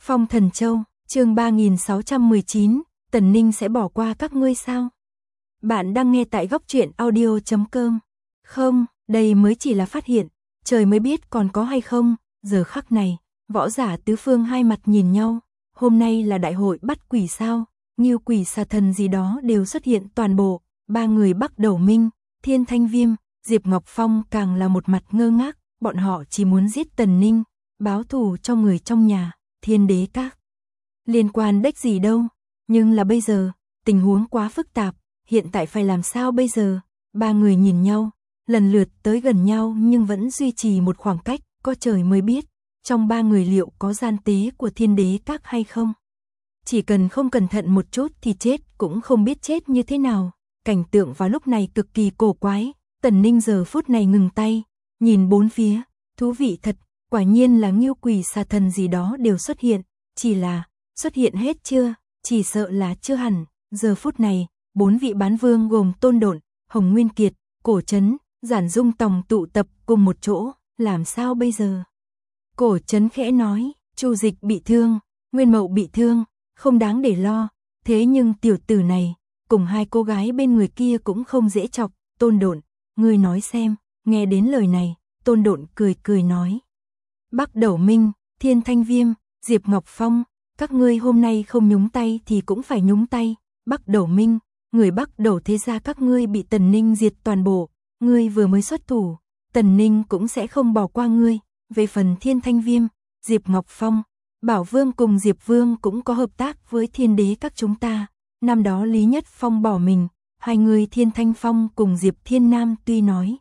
Phong Thần Châu, chương 3619, Tần Ninh sẽ bỏ qua các ngươi sao? Bạn đang nghe tại góc truyện audio.com. Không, đây mới chỉ là phát hiện, trời mới biết còn có hay không. Giờ khắc này, võ giả tứ phương hai mặt nhìn nhau. Hôm nay là đại hội bắt quỷ sao? Ngưu quỷ xà thần gì đó đều xuất hiện toàn bộ. Ba người Bắc Đầu Minh, Thiên Thanh Viêm, Diệp Ngọc Phong càng là một mặt ngơ ngác. Bọn họ chỉ muốn giết Tần Ninh, báo thù cho người trong nhà, Thiên Đế Các. Liên quan đếch gì đâu, nhưng là bây giờ, tình huống quá phức tạp, hiện tại phải làm sao bây giờ? Ba người nhìn nhau, lần lượt tới gần nhau nhưng vẫn duy trì một khoảng cách, có trời mới biết, trong ba người liệu có gian tế của Thiên Đế Các hay không? Chỉ cần không cẩn thận một chút thì chết cũng không biết chết như thế nào. Cảnh tượng vào lúc này cực kỳ cổ quái, Tần Ninh giờ phút này ngừng tay, nhìn bốn phía, thú vị thật, quả nhiên là ngưu quỷ xà thần gì đó đều xuất hiện, chỉ là, xuất hiện hết chưa, chỉ sợ là chưa hẳn. Giờ phút này, bốn vị bán vương gồm Tôn Độn, Hồng Nguyên Kiệt, Cổ Trấn, Giản Dung Tòng tụ tập cùng một chỗ, làm sao bây giờ? Cổ Trấn khẽ nói, Chu Dịch bị thương, Nguyên Mậu bị thương, không đáng để lo, thế nhưng tiểu tử này, cùng hai cô gái bên người kia cũng không dễ chọc. Tôn Độn, ngươi nói xem. Nghe đến lời này, Tôn Độn cười cười nói, Bắc Đầu Minh, Thiên Thanh Viêm, Diệp Ngọc Phong, các ngươi hôm nay không nhúng tay thì cũng phải nhúng tay. Bắc Đầu Minh, người Bắc Đầu thế gia các ngươi bị Tần Ninh diệt toàn bộ, ngươi vừa mới xuất thủ, Tần Ninh cũng sẽ không bỏ qua ngươi. Về phần Thiên Thanh Viêm, Diệp Ngọc Phong, Bảo Vương cùng Diệp Vương cũng có hợp tác với Thiên Đế Các chúng ta. Năm đó Lý Nhất Phong bỏ mình, hai người Thiên Thanh Phong cùng Diệp Thiên Nam tuy nói,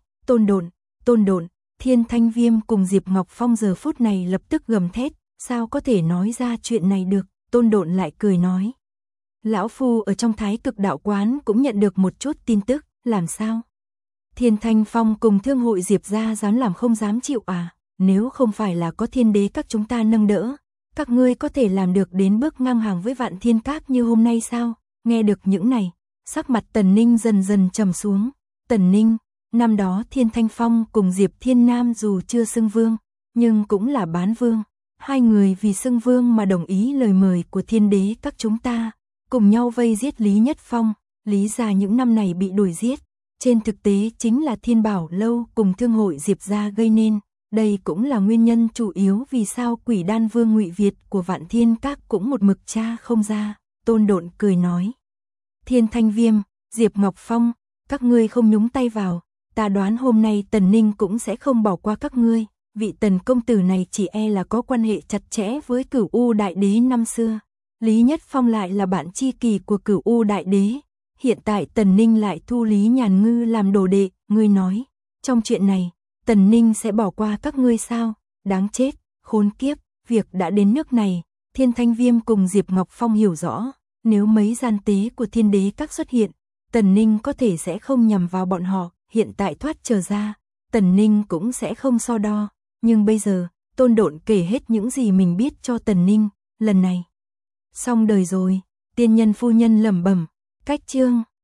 Tôn Độn, Thiên Thanh Viêm cùng Diệp Ngọc Phong giờ phút này lập tức gầm thét, sao có thể nói ra chuyện này được. Tôn Độn lại cười nói, lão phu ở trong Thái Cực Đạo Quán cũng nhận được một chút tin tức, làm sao? Thiên Thanh Phong cùng thương hội Diệp gia dám làm không dám chịu à? Nếu không phải là có Thiên Đế Các chúng ta nâng đỡ, các ngươi có thể làm được đến bước ngang hàng với Vạn Thiên Các như hôm nay sao? Nghe được những này, sắc mặt Tần Ninh dần dần trầm xuống. Tần Ninh, năm đó Thiên Thanh Phong cùng Diệp Thiên Nam dù chưa xưng vương, nhưng cũng là bán vương. Hai người vì xưng vương mà đồng ý lời mời của Thiên Đế Các chúng ta, cùng nhau vây giết Lý Nhất Phong. Lý gia những năm này bị đuổi giết, trên thực tế chính là Thiên Bảo Lâu cùng thương hội Diệp gia gây nên. Đây cũng là nguyên nhân chủ yếu vì sao Quỷ Đan Vương Ngụy Việt của Vạn Thiên Các cũng một mực tra không ra. Tôn Độn cười nói, Thiên Thanh Viêm, Diệp Ngọc Phong, các ngươi không nhúng tay vào, ta đoán hôm nay Tần Ninh cũng sẽ không bỏ qua các ngươi. Vị Tần công tử này chỉ e là có quan hệ chặt chẽ với Cửu U Đại Đế năm xưa. Lý Nhất Phong lại là bạn tri kỷ của Cửu U Đại Đế. Hiện tại Tần Ninh lại thu Lý Nhàn Ngư làm đồ đệ, ngươi nói, trong chuyện này, Tần Ninh sẽ bỏ qua các ngươi sao? Đáng chết, khốn kiếp, việc đã đến nước này, Thiên Thanh Viêm cùng Diệp Ngọc Phong hiểu rõ, nếu mấy gian tế của Thiên Đế Các xuất hiện, Tần Ninh có thể sẽ không nhằm vào bọn họ, hiện tại thoát trở ra, Tần Ninh cũng sẽ không so đo, nhưng bây giờ, Tôn Độn kể hết những gì mình biết cho Tần Ninh, lần này xong đời rồi. Tiên nhân phu nhân lẩm bẩm, cách chương